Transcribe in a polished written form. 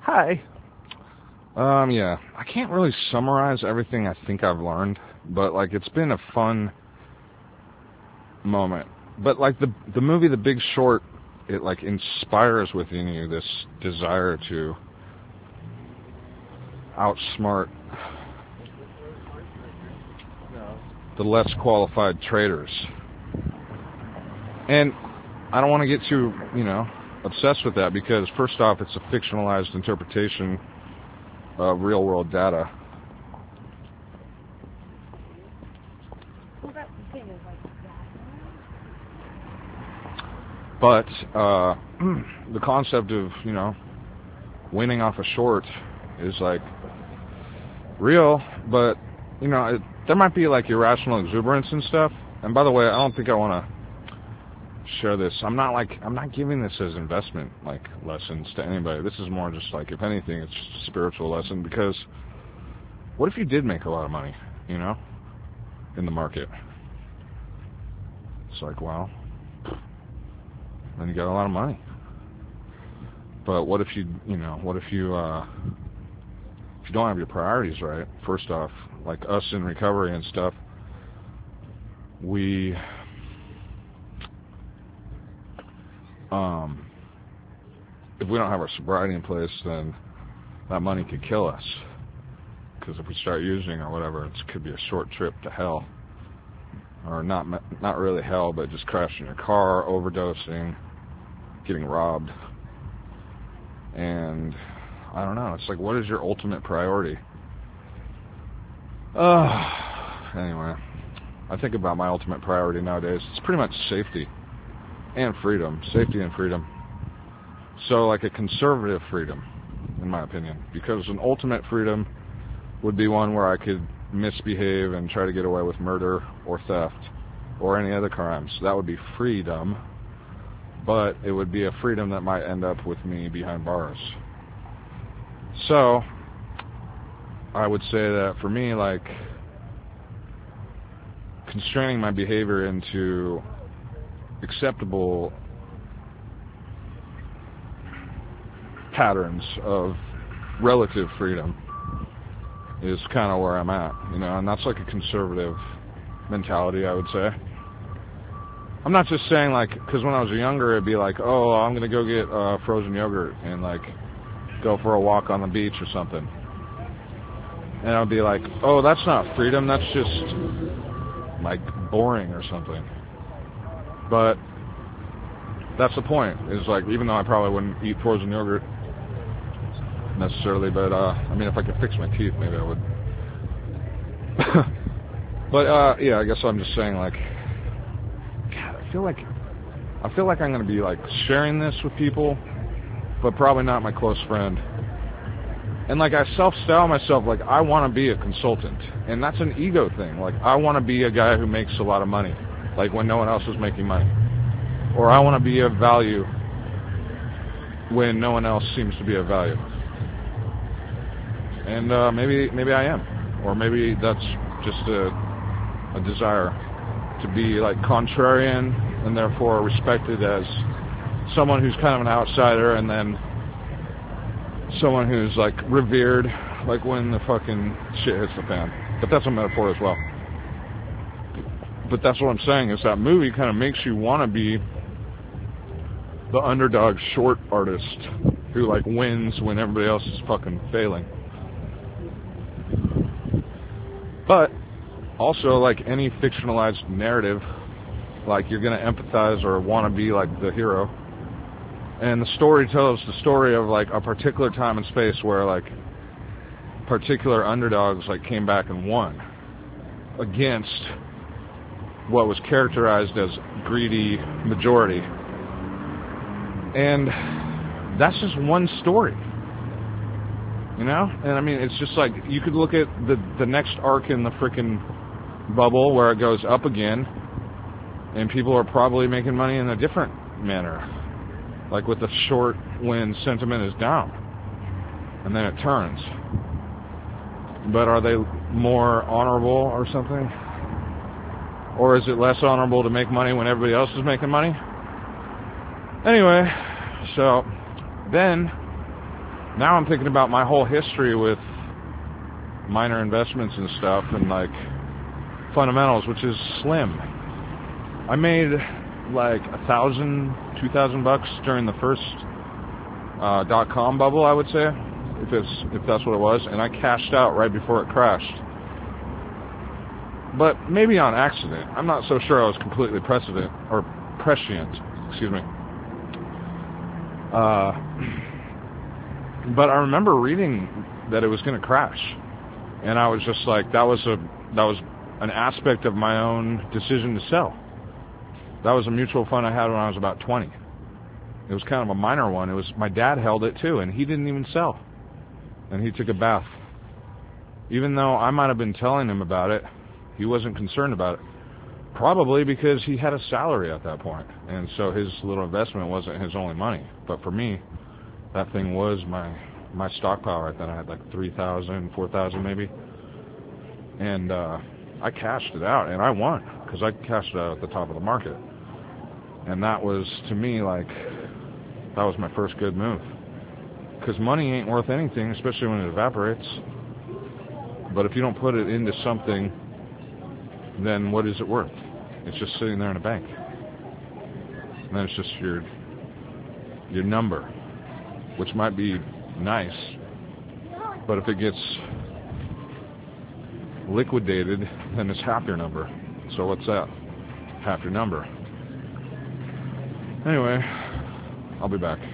Hi. Yeah, I can't really summarize everything I think I've learned, but like it's been a fun moment. But like the movie The Big Short, it like inspires within you this desire to outsmart the less qualified traders. And I don't want to get too, obsessed with that because first off, it's a fictionalized interpretation of real world data. But the concept of, winning off a short is like real, but there might be like irrational exuberance and stuff. And by the way, I don't think I want to share this. I'm not giving this as investment like lessons to anybody. This is more just like, if anything, it's just a spiritual lesson, because what if you did make a lot of money, in the market? It's like, well, then you got a lot of money. But what if you don't have your priorities right? First off, like us in recovery and stuff, if we don't have our sobriety in place, then that money could kill us. Because if we start using or whatever, it could be a short trip to hell. Or not really hell, but just crashing your car, overdosing, getting robbed. And I don't know, it's like, what is your ultimate priority? Anyway, I think about my ultimate priority nowadays. It's pretty much safety and freedom. Safety and freedom. So like a conservative freedom, in my opinion. Because an ultimate freedom would be one where I could misbehave and try to get away with murder or theft or any other crimes. That would be freedom. But it would be a freedom that might end up with me behind bars. So I would say that for me, like, constraining my behavior into acceptable patterns of relative freedom is kind of where I'm at, and that's like a conservative mentality, I would say. I'm not just saying, like, because when I was younger, it'd be like, oh, I'm going to go get frozen yogurt and, like, go for a walk on the beach or something. And I would be like, oh, that's not freedom, that's just, like, boring or something. But that's the point, is like, even though I probably wouldn't eat frozen yogurt necessarily, but, if I could fix my teeth, maybe I would. But, yeah, I guess I'm just saying, like, God, I feel like I'm going to be, like, sharing this with people, but probably not my close friend. And, like, I self-style myself, like, I want to be a consultant. And that's an ego thing. Like, I want to be a guy who makes a lot of money, like, when no one else is making money. Or I want to be of value when no one else seems to be of value. And maybe I am. Or maybe that's just a desire to be, like, contrarian and therefore respected as someone who's kind of an outsider, and then someone who's, like, revered, like, when the fucking shit hits the fan. But that's a metaphor as well. But that's what I'm saying, is that movie kind of makes you want to be the underdog short artist who, like, wins when everybody else is fucking failing. But also, like any fictionalized narrative, like, you're going to empathize or want to be like the hero. And the story tells the story of, like, a particular time and space where, like, particular underdogs, like, came back and won against what was characterized as greedy majority. And that's just one story, And it's just like, you could look at the next arc in the frickin' bubble where it goes up again, and people are probably making money in a different manner, like with the short when sentiment is down, and then it turns. But are they more honorable or something? Or is it less honorable to make money when everybody else is making money? Anyway, so then now I'm thinking about my whole history with minor investments and stuff, and like fundamentals, which is slim. I made like $1,000-2,000 during the first .com bubble, I would say, if that's what it was, and I cashed out right before it crashed. But maybe on accident. I'm not so sure I was completely prescient. Excuse me. But I remember reading that it was going to crash, and I was just like, that was an aspect of my own decision to sell. That was a mutual fund I had when I was about 20. It was kind of a minor one. It was, my dad held it too, and he didn't even sell. And he took a bath. Even though I might have been telling him about it, he wasn't concerned about it. Probably because he had a salary at that point, and so his little investment wasn't his only money. But for me, that thing was my stockpile right then. I had like 3,000, 4,000 maybe. And I cashed it out, and I won, because I cashed it out at the top of the market. And that was, to me, like, that was my first good move. Because money ain't worth anything, especially when it evaporates. But if you don't put it into something, then what is it worth? It's just sitting there in a bank. And then it's just your number, which might be nice, but if it gets liquidated, then it's half your number. So what's that? Half your number. Anyway, I'll be back.